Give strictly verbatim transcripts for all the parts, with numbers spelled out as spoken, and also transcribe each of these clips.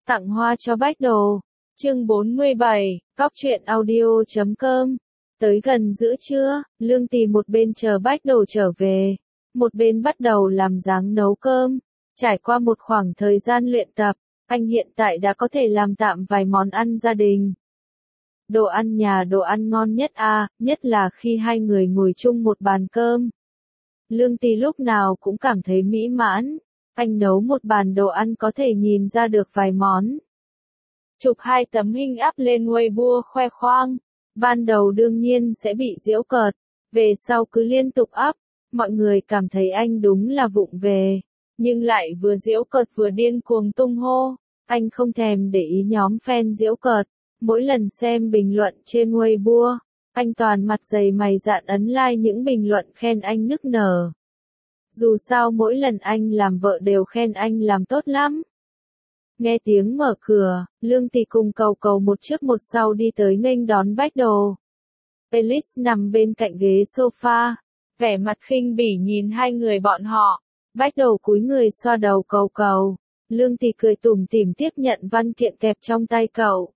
Tặng hoa cho Bách Đồ. Chương bốn mươi bảy, Cóc truyện audio chấm com. Tới gần giữa trưa, Lương Tì một bên chờ Bách Đồ trở về, một bên bắt đầu làm dáng nấu cơm. Trải qua một khoảng thời gian luyện tập, anh hiện tại đã có thể làm tạm vài món ăn gia đình. Đồ ăn nhà đồ ăn ngon nhất à, nhất là khi hai người ngồi chung một bàn cơm. Lương Tì lúc nào cũng cảm thấy mỹ mãn, anh nấu một bàn đồ ăn có thể nhìn ra được vài món. Chụp hai tấm hình up lên Weibo khoe khoang, ban đầu đương nhiên sẽ bị giễu cợt, về sau cứ liên tục up, mọi người cảm thấy anh đúng là vụng về, nhưng lại vừa giễu cợt vừa điên cuồng tung hô. Anh không thèm để ý nhóm fan giễu cợt, mỗi lần xem bình luận trên Weibo, anh toàn mặt dày mày dạn ấn like những bình luận khen anh nức nở. Dù sao mỗi lần anh làm vợ đều khen anh làm tốt lắm. Nghe tiếng mở cửa, Lương Tì cùng Cầu Cầu một trước một sau đi tới nghênh đón Bách Đồ. Felix nằm bên cạnh ghế sofa, vẻ mặt khinh bỉ nhìn hai người bọn họ. Bách Đồ cúi người xoa đầu Cầu Cầu. Lương Tì cười tủm tỉm tiếp nhận văn kiện kẹp trong tay cậu.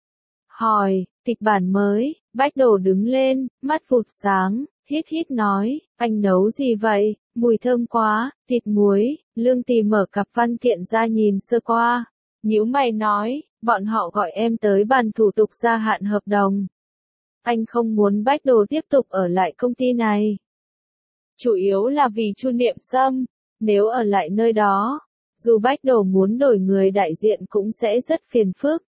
Hỏi, kịch bản mới. Bách Đồ đứng lên, mắt vụt sáng, hít hít nói, anh nấu gì vậy? Mùi thơm quá, thịt muối. Lương Tì mở cặp văn kiện ra nhìn sơ qua, nhíu mày nói, bọn họ gọi em tới bàn thủ tục gia hạn hợp đồng. Anh không muốn Bách Đồ tiếp tục ở lại công ty này. Chủ yếu là vì Chu Niệm Sâm, nếu ở lại nơi đó, dù Bách Đồ muốn đổi người đại diện cũng sẽ rất phiền phức.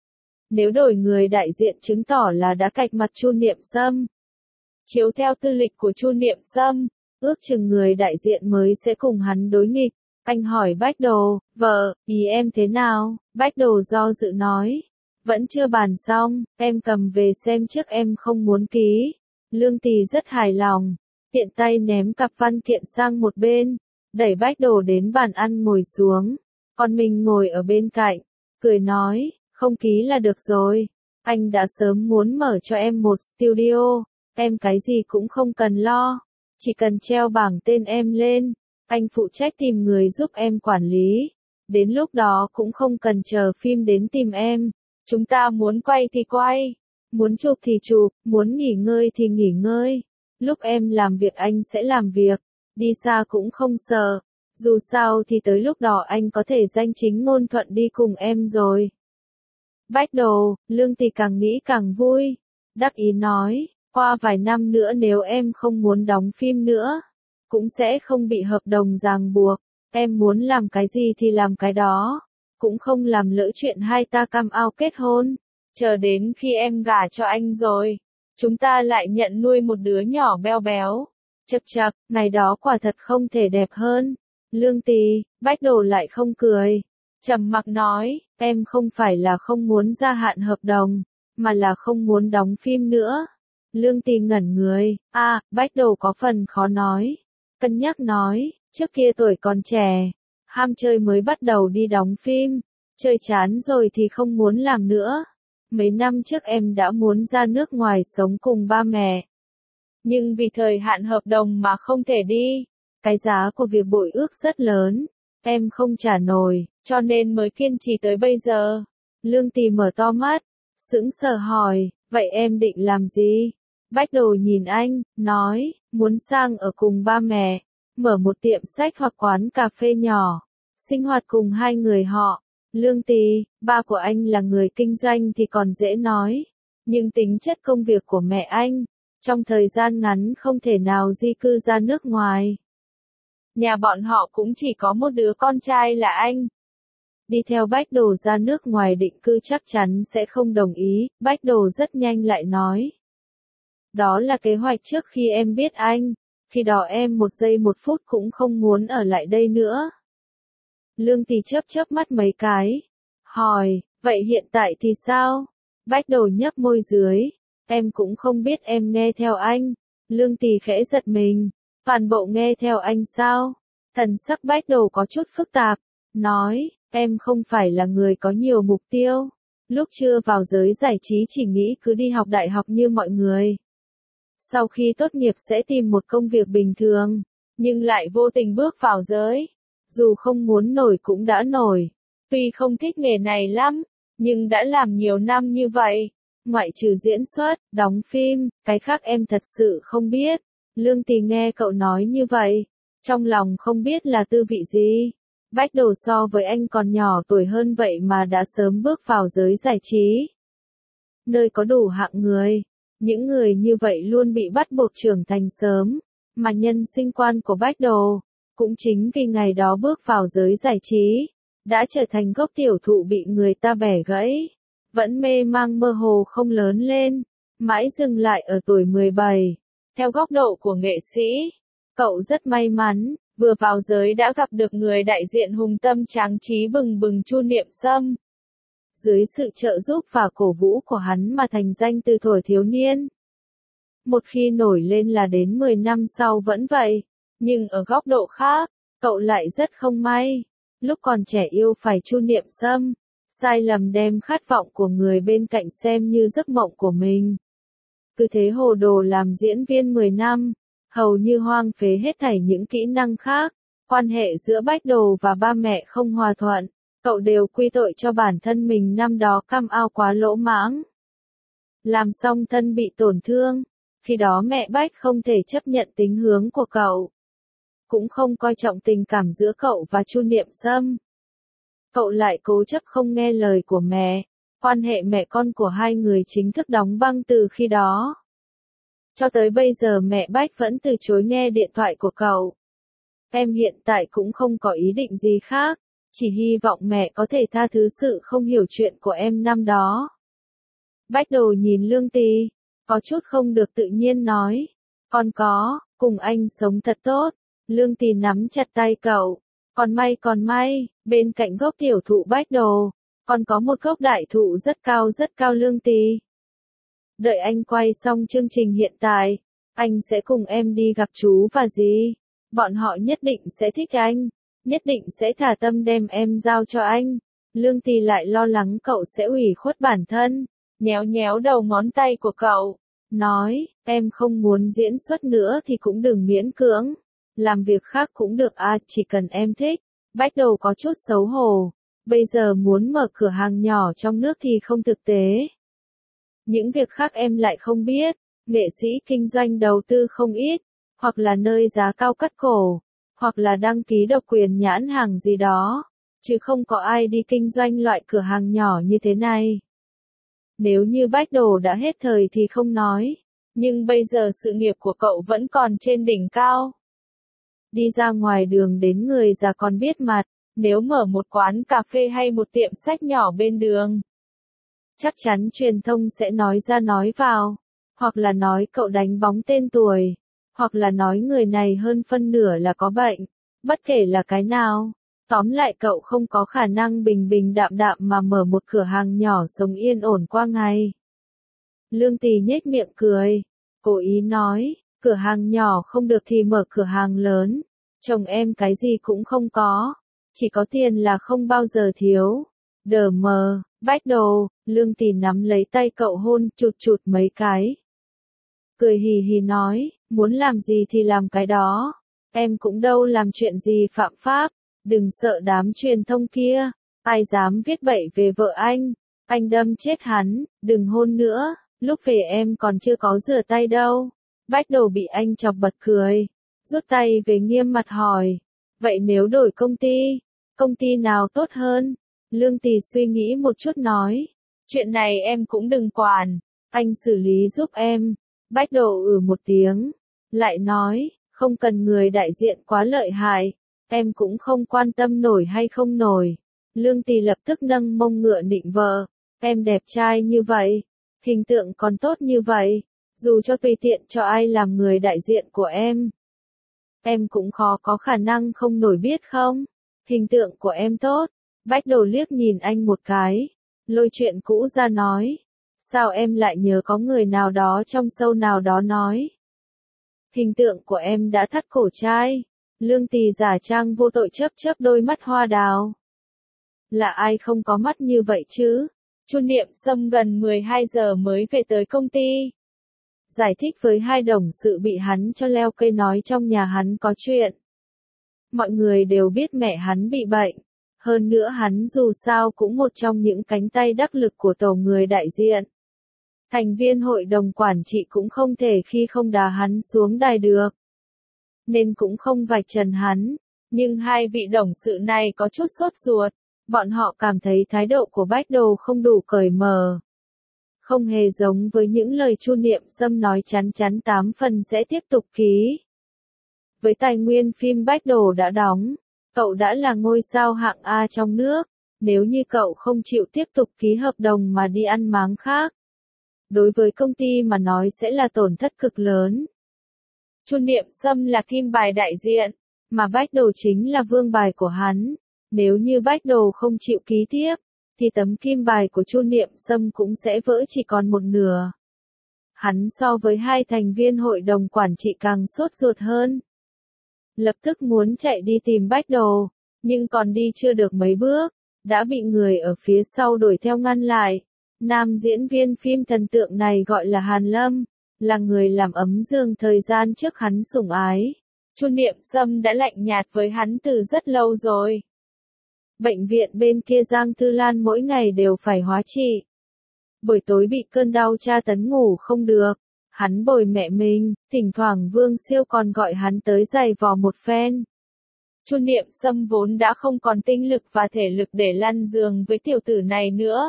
Nếu đổi người đại diện chứng tỏ là đã cạch mặt Chu Niệm Sâm. Chiếu theo tư lịch của Chu Niệm Sâm, ước chừng người đại diện mới sẽ cùng hắn đối nghịch. Anh hỏi Bách Đồ, vợ, ý em thế nào? Bách Đồ do dự nói, vẫn chưa bàn xong, em cầm về xem trước em không muốn ký. Lương Tì rất hài lòng, tiện tay ném cặp văn kiện sang một bên, đẩy Bách Đồ đến bàn ăn ngồi xuống, còn mình ngồi ở bên cạnh, cười nói, không ký là được rồi, anh đã sớm muốn mở cho em một studio, em cái gì cũng không cần lo, chỉ cần treo bảng tên em lên. Anh phụ trách tìm người giúp em quản lý. Đến lúc đó cũng không cần chờ phim đến tìm em. Chúng ta muốn quay thì quay. Muốn chụp thì chụp. Muốn nghỉ ngơi thì nghỉ ngơi. Lúc em làm việc anh sẽ làm việc. Đi xa cũng không sợ. Dù sao thì tới lúc đó anh có thể danh chính ngôn thuận đi cùng em rồi. Bách Đồ, Lương Tì càng nghĩ càng vui. Đắc ý nói, qua vài năm nữa nếu em không muốn đóng phim nữa, cũng sẽ không bị hợp đồng ràng buộc, em muốn làm cái gì thì làm cái đó, cũng không làm lỡ chuyện hai ta cam ao kết hôn, chờ đến khi em gả cho anh rồi, chúng ta lại nhận nuôi một đứa nhỏ béo béo, chật chật, ngày đó quả thật không thể đẹp hơn. Lương Tì, Bách Đồ lại không cười, trầm mặc nói, em không phải là không muốn gia hạn hợp đồng, mà là không muốn đóng phim nữa. Lương Tì ngẩn người, a, à, Bách Đồ có phần khó nói. Cân nhắc nói, trước kia tuổi còn trẻ, ham chơi mới bắt đầu đi đóng phim, chơi chán rồi thì không muốn làm nữa. Mấy năm trước em đã muốn ra nước ngoài sống cùng ba mẹ. Nhưng vì thời hạn hợp đồng mà không thể đi, cái giá của việc bội ước rất lớn, em không trả nổi, cho nên mới kiên trì tới bây giờ. Lương Tì mở to mắt, sững sờ hỏi, vậy em định làm gì? Bách Đồ nhìn anh, nói, muốn sang ở cùng ba mẹ, mở một tiệm sách hoặc quán cà phê nhỏ, sinh hoạt cùng hai người họ. Lương Tì, ba của anh là người kinh doanh thì còn dễ nói, nhưng tính chất công việc của mẹ anh, trong thời gian ngắn không thể nào di cư ra nước ngoài. Nhà bọn họ cũng chỉ có một đứa con trai là anh. Đi theo Bách Đồ ra nước ngoài định cư chắc chắn sẽ không đồng ý, Bách Đồ rất nhanh lại nói. Đó là kế hoạch trước khi em biết anh, khi đó em một giây một phút cũng không muốn ở lại đây nữa. Lương Tì chớp chớp mắt mấy cái, hỏi, vậy hiện tại thì sao? Bách Đồ nhấp môi dưới, em cũng không biết em nghe theo anh. Lương Tì khẽ giật mình, toàn bộ nghe theo anh sao? Thần sắc Bách Đồ có chút phức tạp, nói, em không phải là người có nhiều mục tiêu. Lúc chưa vào giới giải trí chỉ nghĩ cứ đi học đại học như mọi người. Sau khi tốt nghiệp sẽ tìm một công việc bình thường, nhưng lại vô tình bước vào giới. Dù không muốn nổi cũng đã nổi. Tuy không thích nghề này lắm, nhưng đã làm nhiều năm như vậy. Ngoại trừ diễn xuất, đóng phim, cái khác em thật sự không biết. Lương Tì nghe cậu nói như vậy, trong lòng không biết là tư vị gì. Bách Đồ so với anh còn nhỏ tuổi hơn vậy mà đã sớm bước vào giới giải trí. Nơi có đủ hạng người, những người như vậy luôn bị bắt buộc trưởng thành sớm, mà nhân sinh quan của Bách Đồ, cũng chính vì ngày đó bước vào giới giải trí, đã trở thành gốc tiểu thụ bị người ta bẻ gãy, vẫn mê mang mơ hồ không lớn lên, mãi dừng lại ở tuổi mười bảy. Theo góc độ của nghệ sĩ, cậu rất may mắn, vừa vào giới đã gặp được người đại diện hùng tâm tráng trí bừng bừng Chu Niệm Sâm. Dưới sự trợ giúp và cổ vũ của hắn mà thành danh từ thuở thiếu niên. Một khi nổi lên là đến mười năm sau vẫn vậy, nhưng ở góc độ khác, cậu lại rất không may. Lúc còn trẻ yêu phải Chu Niệm Sâm, sai lầm đem khát vọng của người bên cạnh xem như giấc mộng của mình. Cứ thế hồ đồ làm diễn viên mười năm, hầu như hoang phế hết thảy những kỹ năng khác, quan hệ giữa Bách Đồ và ba mẹ không hòa thuận, cậu đều quy tội cho bản thân mình năm đó cam ao quá lỗ mãng. Làm xong thân bị tổn thương, khi đó mẹ Bách không thể chấp nhận tính hướng của cậu, cũng không coi trọng tình cảm giữa cậu và Chu Niệm Sâm. Cậu lại cố chấp không nghe lời của mẹ, quan hệ mẹ con của hai người chính thức đóng băng từ khi đó. Cho tới bây giờ mẹ Bách vẫn từ chối nghe điện thoại của cậu. Em hiện tại cũng không có ý định gì khác, chỉ hy vọng mẹ có thể tha thứ sự không hiểu chuyện của em năm đó. Bách Đồ nhìn Lương Tì, có chút không được tự nhiên nói, con có, cùng anh sống thật tốt. Lương Tì nắm chặt tay cậu, còn may còn may, bên cạnh gốc tiểu thụ Bách Đồ, còn có một gốc đại thụ rất cao rất cao Lương Tì. Đợi anh quay xong chương trình hiện tại, anh sẽ cùng em đi gặp chú và dì. Bọn họ nhất định sẽ thích anh, nhất định sẽ thả tâm đem em giao cho anh. Lương Tì lại lo lắng cậu sẽ ủy khuất bản thân, nhéo nhéo đầu ngón tay của cậu, nói, em không muốn diễn xuất nữa thì cũng đừng miễn cưỡng, làm việc khác cũng được à, chỉ cần em thích. Bách Đồ có chút xấu hổ, bây giờ muốn mở cửa hàng nhỏ trong nước thì không thực tế. Những việc khác em lại không biết, nghệ sĩ kinh doanh đầu tư không ít, hoặc là nơi giá cao cắt cổ, hoặc là đăng ký độc quyền nhãn hàng gì đó, chứ không có ai đi kinh doanh loại cửa hàng nhỏ như thế này. Nếu như Bách Đồ đã hết thời thì không nói, nhưng bây giờ sự nghiệp của cậu vẫn còn trên đỉnh cao. Đi ra ngoài đường đến người già còn biết mặt, nếu mở một quán cà phê hay một tiệm sách nhỏ bên đường, chắc chắn truyền thông sẽ nói ra nói vào, hoặc là nói cậu đánh bóng tên tuổi, hoặc là nói người này hơn phân nửa là có bệnh, bất kể là cái nào. Tóm lại cậu không có khả năng bình bình đạm đạm mà mở một cửa hàng nhỏ sống yên ổn qua ngày. Lương Tì nhếch miệng cười, cố ý nói, cửa hàng nhỏ không được thì mở cửa hàng lớn, chồng em cái gì cũng không có, chỉ có tiền là không bao giờ thiếu. Đờ mờ, Bách Đồ, Lương Tì nắm lấy tay cậu hôn chụt chụt mấy cái. Cười hì hì nói, muốn làm gì thì làm cái đó, em cũng đâu làm chuyện gì phạm pháp, đừng sợ đám truyền thông kia, ai dám viết bậy về vợ anh, anh đâm chết hắn, đừng hôn nữa, lúc về em còn chưa có rửa tay đâu. Bách Đồ bị anh chọc bật cười, rút tay về nghiêm mặt hỏi, vậy nếu đổi công ty, công ty nào tốt hơn? Lương Tì suy nghĩ một chút nói, chuyện này em cũng đừng quản, anh xử lý giúp em. Bách Đồ ừ một tiếng, lại nói, không cần người đại diện quá lợi hại, em cũng không quan tâm nổi hay không nổi. Lương Tì lập tức nâng mông ngựa nịnh vợ, em đẹp trai như vậy, hình tượng còn tốt như vậy, dù cho tùy tiện cho ai làm người đại diện của em, em cũng khó có khả năng không nổi biết không, hình tượng của em tốt. Bách Đồ liếc nhìn anh một cái, lôi chuyện cũ ra nói, sao em lại nhớ có người nào đó trong show nào đó nói, hình tượng của em đã thắt cổ trai. Lương Tì giả trang vô tội chớp chớp đôi mắt hoa đào. Là ai không có mắt như vậy chứ? Chu Niệm Sâm gần mười hai giờ mới về tới công ty. Giải thích với hai đồng sự bị hắn cho leo cây nói trong nhà hắn có chuyện. Mọi người đều biết mẹ hắn bị bệnh. Hơn nữa hắn dù sao cũng một trong những cánh tay đắc lực của tổ người đại diện. Thành viên hội đồng quản trị cũng không thể khi không đá hắn xuống đài được. Nên cũng không vạch trần hắn. Nhưng hai vị đồng sự này có chút sốt ruột. Bọn họ cảm thấy thái độ của Bách Đồ không đủ cởi mở. Không hề giống với những lời Chu Niệm Sâm nói chắn chắn tám phần sẽ tiếp tục ký. Với tài nguyên phim Bách Đồ đã đóng, cậu đã là ngôi sao hạng A trong nước. Nếu như cậu không chịu tiếp tục ký hợp đồng mà đi ăn máng khác, đối với công ty mà nói sẽ là tổn thất cực lớn. Chu Niệm Sâm là kim bài đại diện, mà Bách Đồ chính là vương bài của hắn. Nếu như Bách Đồ không chịu ký tiếp, thì tấm kim bài của Chu Niệm Sâm cũng sẽ vỡ chỉ còn một nửa. Hắn so với hai thành viên hội đồng quản trị càng sốt ruột hơn. Lập tức muốn chạy đi tìm Bách Đồ, nhưng còn đi chưa được mấy bước, đã bị người ở phía sau đuổi theo ngăn lại. Nam diễn viên phim thần tượng này gọi là Hàn Lâm, là người làm ấm giường thời gian trước hắn sủng ái. Chu Niệm Sâm đã lạnh nhạt với hắn từ rất lâu rồi. Bệnh viện bên kia Giang Thư Lan mỗi ngày đều phải hóa trị. Buổi tối bị cơn đau tra tấn ngủ không được. Hắn bồi mẹ mình, thỉnh thoảng Vương Siêu còn gọi hắn tới giày vò một phen. Chu Niệm Sâm vốn đã không còn tinh lực và thể lực để lăn giường với tiểu tử này nữa.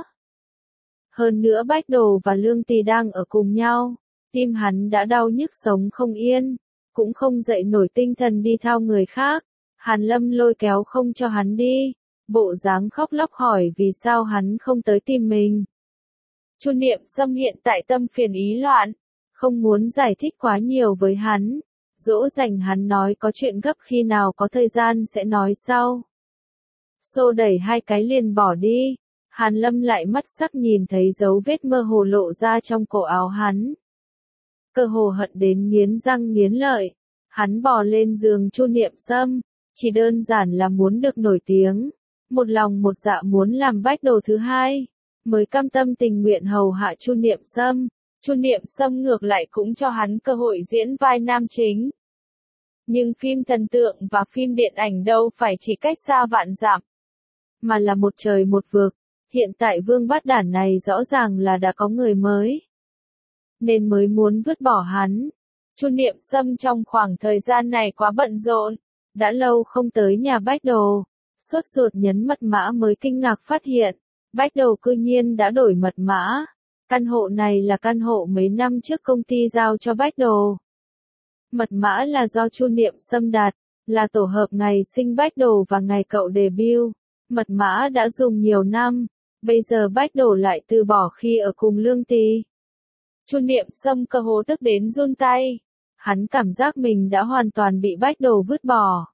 Hơn nữa Bách Đồ và Lương Tì đang ở cùng nhau, tim hắn đã đau nhức sống không yên, cũng không dậy nổi tinh thần đi thao người khác. Hàn Lâm lôi kéo không cho hắn đi, bộ dáng khóc lóc hỏi vì sao hắn không tới tìm mình. Chu Niệm Sâm hiện tại tâm phiền ý loạn, không muốn giải thích quá nhiều với hắn, dỗ dành hắn nói có chuyện gấp khi nào có thời gian sẽ nói sau. Xô đẩy hai cái liền bỏ đi. Hàn Lâm lại mắt sắc nhìn thấy dấu vết mơ hồ lộ ra trong cổ áo hắn. Cơ hồ hận đến nghiến răng nghiến lợi. Hắn bò lên giường Chu Niệm Sâm, chỉ đơn giản là muốn được nổi tiếng. Một lòng một dạ muốn làm Bách Đồ thứ hai, mới cam tâm tình nguyện hầu hạ Chu Niệm Sâm. Chu Niệm Sâm ngược lại cũng cho hắn cơ hội diễn vai nam chính. Nhưng phim thần tượng và phim điện ảnh đâu phải chỉ cách xa vạn dặm, mà là một trời một vực. Hiện tại Vương Bát Đản này rõ ràng là đã có người mới, nên mới muốn vứt bỏ hắn. Chu Niệm Sâm trong khoảng thời gian này quá bận rộn, đã lâu không tới nhà Bách Đồ, sốt ruột nhấn mật mã mới kinh ngạc phát hiện, Bách Đồ cư nhiên đã đổi mật mã. Căn hộ này là căn hộ mấy năm trước công ty giao cho Bách Đồ. Mật mã là do Chu Niệm Sâm đặt, là tổ hợp ngày sinh Bách Đồ và ngày cậu debut. Mật mã đã dùng nhiều năm, bây giờ Bách Đồ lại từ bỏ khi ở cùng Lương Tì. Chu Niệm Sâm cơ hồ tức đến run tay. Hắn cảm giác mình đã hoàn toàn bị Bách Đồ vứt bỏ.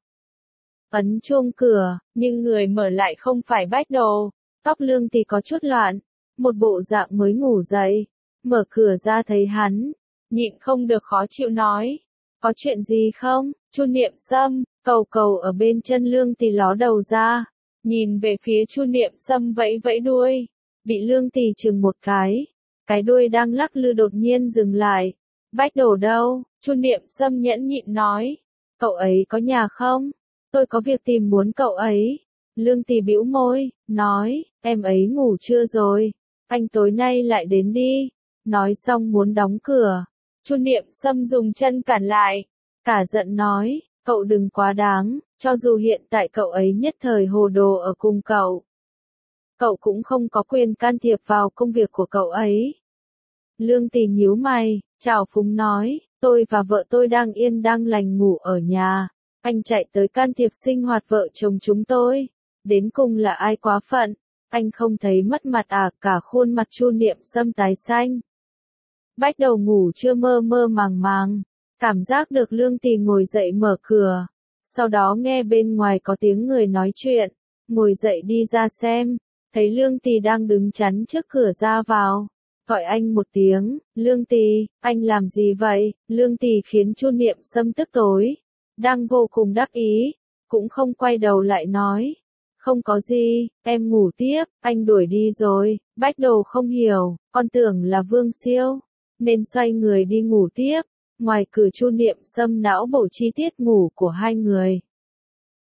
Ấn chuông cửa, nhưng người mở lại không phải Bách Đồ. Tóc Lương Tì có chút loạn, một bộ dạng mới ngủ dậy. Mở cửa ra thấy hắn, nhịn không được khó chịu nói. Có chuyện gì không? Chu Niệm Sâm, cầu cầu ở bên chân Lương Tì ló đầu ra. Nhìn về phía Chu Niệm Sâm vẫy vẫy đuôi, bị Lương Tì chừng một cái, cái đuôi đang lắc lư đột nhiên dừng lại. Bách Đồ đâu? Chu Niệm Sâm nhẫn nhịn nói, cậu ấy có nhà không? Tôi có việc tìm muốn cậu ấy. Lương Tì bĩu môi, nói, em ấy ngủ trưa rồi, anh tối nay lại đến đi. Nói xong muốn đóng cửa, Chu Niệm Sâm dùng chân cản lại, cả giận nói, cậu đừng quá đáng. Cho dù hiện tại cậu ấy nhất thời hồ đồ ở cùng cậu, cậu cũng không có quyền can thiệp vào công việc của cậu ấy. Lương Tì nhíu mày, trào phúng nói, tôi và vợ tôi đang yên đang lành ngủ ở nhà, anh chạy tới can thiệp sinh hoạt vợ chồng chúng tôi, đến cùng là ai quá phận, anh không thấy mất mặt à? Cả khuôn mặt Chu Niệm Sâm tái xanh. Bách Đầu ngủ chưa mơ mơ màng màng, cảm giác được Lương Tì ngồi dậy mở cửa. Sau đó nghe bên ngoài có tiếng người nói chuyện, ngồi dậy đi ra xem, thấy Lương Tì đang đứng chắn trước cửa ra vào, gọi anh một tiếng, Lương Tì, anh làm gì vậy? Lương Tì khiến Chu Niệm Sâm tức tối, đang vô cùng đắc ý, cũng không quay đầu lại nói, không có gì, em ngủ tiếp, anh đuổi đi rồi. Bách Đồ không hiểu, con tưởng là Vương Siêu, nên xoay người đi ngủ tiếp. Ngoài cửa Chu Niệm Sâm não bổ chi tiết ngủ của hai người.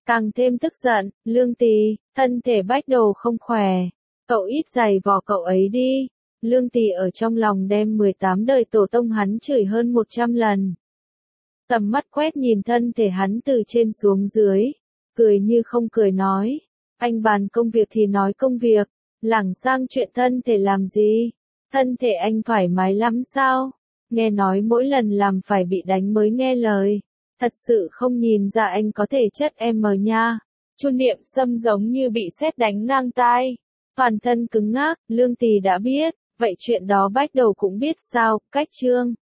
Càng thêm tức giận, Lương Tì, thân thể Bách Đồ không khỏe. Cậu ít giày vò cậu ấy đi. Lương Tì ở trong lòng đem mười tám đời tổ tông hắn chửi hơn một trăm lần. Tầm mắt quét nhìn thân thể hắn từ trên xuống dưới. Cười như không cười nói. Anh bàn công việc thì nói công việc. Lảng sang chuyện thân thể làm gì? Thân thể anh thoải mái lắm sao? Nghe nói mỗi lần làm phải bị đánh mới nghe lời. Thật sự không nhìn ra anh có thể chất em mờ nha. Chu Niệm Sâm giống như bị sét đánh ngang tai. Toàn thân cứng ngắc, Lương Tì đã biết, vậy chuyện đó Bách Đầu cũng biết sao, cách trương.